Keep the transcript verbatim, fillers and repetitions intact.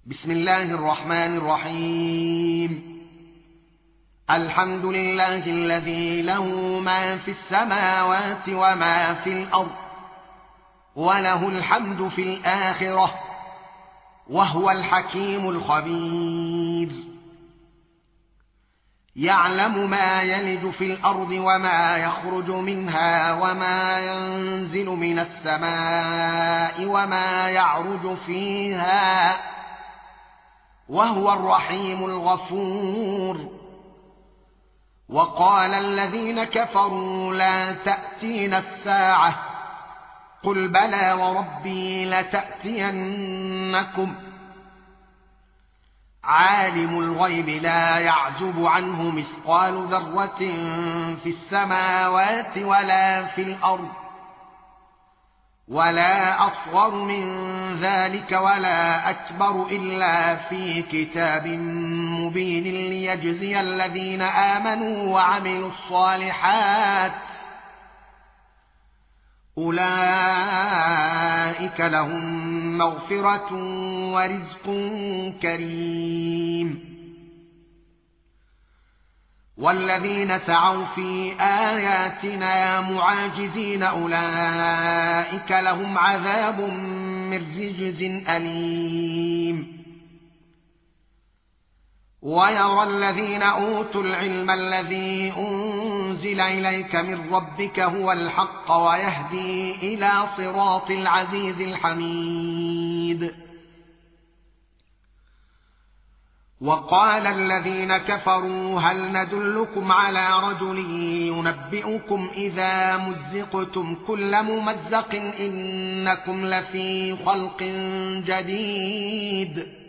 بسم الله الرحمن الرحيم. الحمد لله الذي له ما في السماوات وما في الأرض، وله الحمد في الآخرة، وهو الحكيم الخبير. يعلم ما يلج في الأرض وما يخرج منها وما ينزل من السماء وما يعرج فيها، وهو الرحيم الغفور. وقال الذين كفروا لا تأتينا الساعة، قل بلى وربي لتأتينكم. عالم الغيب لا يعزب عنه مثقال ذرة في السماوات ولا في الأرض، ولا أصغر من ذلك ولا أكبر إلا في كتاب مبين، ليجزي الذين آمنوا وعملوا الصالحات، أولئك لهم مغفرة ورزق كريم. والذين سعوا في آياتنا معاجزين أولئك لهم عذاب من رجز أليم. ويرى الذين أوتوا العلم الذي أنزل إليك من ربك هو الحق ويهدي إلى صراط العزيز الحميد. وقال الذين كفروا هل ندلكم على رجل ينبئكم إذا مزقتم كل ممزق إنكم لفي خلق جديد.